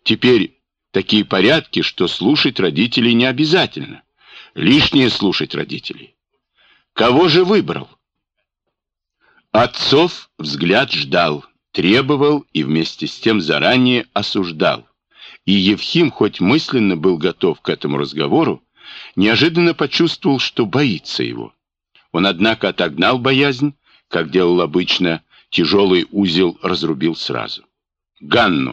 Теперь такие порядки, что слушать родителей не обязательно. Лишнее слушать родителей. Кого же выбрал? Отцов взгляд ждал, требовал и вместе с тем заранее осуждал. И Евхим, хоть мысленно был готов к этому разговору, неожиданно почувствовал, что боится его. Он, однако, отогнал боязнь, как делал обычно, тяжелый узел разрубил сразу. Ганну.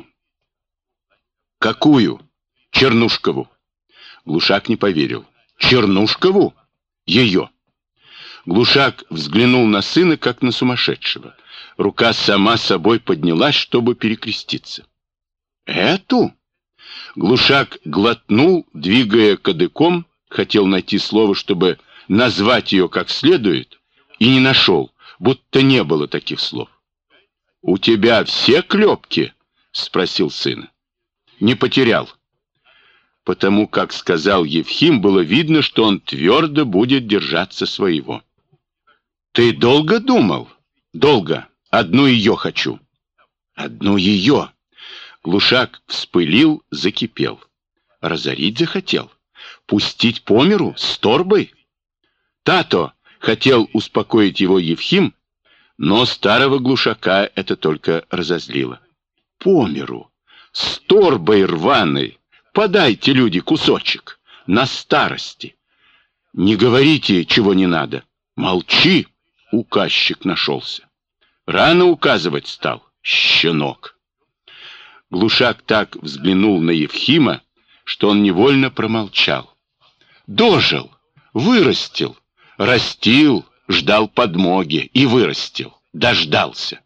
Какую? Чернушкову. Глушак не поверил. Чернушкову? Ее. Глушак взглянул на сына, как на сумасшедшего. Рука сама собой поднялась, чтобы перекреститься. Эту? Глушак глотнул, двигая кадыком, хотел найти слово, чтобы назвать ее как следует, и не нашел, будто не было таких слов. «У тебя все клепки?» — спросил сына. «Не потерял». Потому как сказал Евхим, было видно, что он твердо будет держаться своего. «Ты долго думал?» «Долго. Одну ее хочу». «Одну ее?» Глушак вспылил, закипел. Разорить захотел? Пустить по миру с торбой? «Тато!» — хотел успокоить его Евхим, но старого Глушака это только разозлило. «По миру! С торбой рваной! Подайте, люди, кусочек! На старости!» «Не говорите, чего не надо!» «Молчи!» — указчик нашелся. Рано указывать стал, щенок. Глушак так взглянул на Евхима, что он невольно промолчал. Дожил, вырастил, растил, ждал подмоги и вырастил, дождался.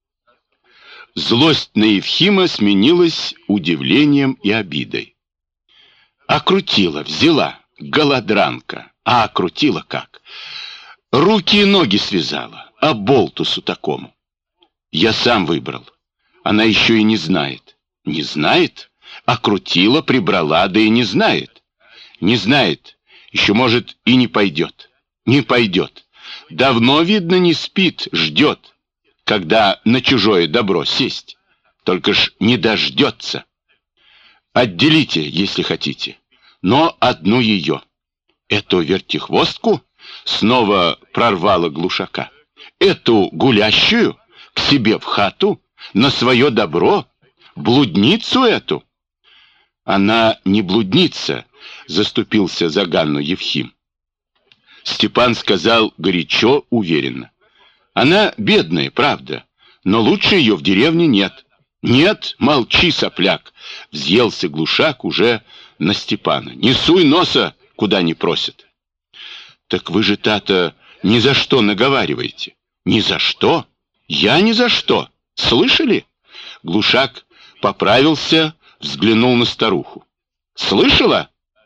Злость на Евхима сменилась удивлением и обидой. Окрутила, взяла, голодранка, а окрутила как? Руки и ноги связала, а болтусу такому. Я сам выбрал. Она еще и не знает. Не знает? Окрутила, прибрала, да и не знает. Не знает. Еще, может, и не пойдет. Не пойдет. Давно, видно, не спит, ждет, когда на чужое добро сесть. Только ж не дождется. Отделите, если хотите. Но одну ее. Эту вертихвостку снова прорвала Глушака. Эту гулящую к себе в хату, на свое добро, блудницу эту. Она не блудница, заступился за Ганну Евхим. Степан сказал горячо, уверенно. Она бедная, правда, но лучше ее в деревне нет. Нет, молчи, сопляк, взъелся Глушак уже на Степана. Не суй носа, куда не просят. Так вы же, тата, ни за что наговариваете. Ни за что? Я ни за что. Слышали? Глушак поправился, взглянул на старуху. Слышала?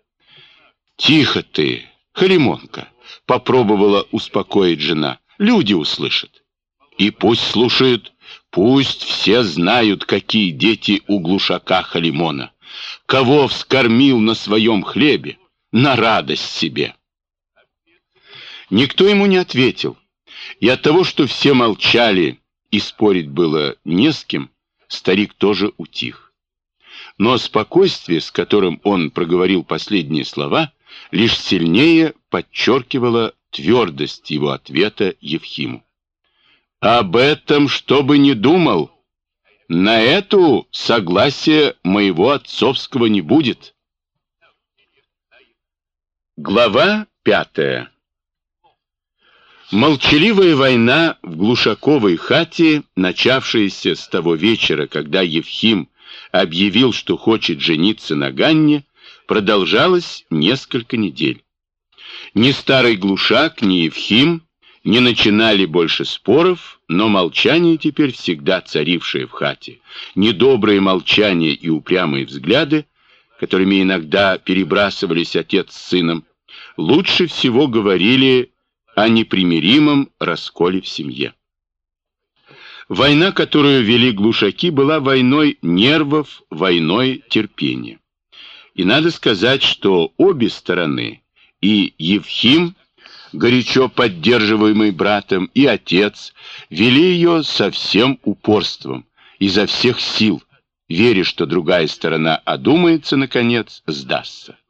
Тихо ты, Халимонка, попробовала успокоить жена. Люди услышат. И пусть слушают, пусть все знают, какие дети у Глушака Халимона. Кого вскормил на своем хлебе, на радость себе. Никто ему не ответил. И от того, что все молчали и спорить было не с кем, старик тоже утих. Но спокойствие, с которым он проговорил последние слова, лишь сильнее подчеркивало твердость его ответа Евхиму. «Об этом, чтобы не думал, на эту согласия моего отцовского не будет». Глава 5. Молчаливая война в Глушаковой хате, начавшаяся с того вечера, когда Евхим объявил, что хочет жениться на Ганне, продолжалась несколько недель. Ни старый Глушак, ни Евхим не начинали больше споров, но молчание теперь всегда царившее в хате, недоброе молчание и упрямые взгляды, которыми иногда перебрасывались отец с сыном, лучше всего говорили о непримиримом расколе в семье. Война, которую вели глушаки, была войной нервов, войной терпения. И надо сказать, что обе стороны, и Евхим, горячо поддерживаемый братом, и отец, вели ее со всем упорством, изо всех сил, веря, что другая сторона одумается, наконец, сдастся.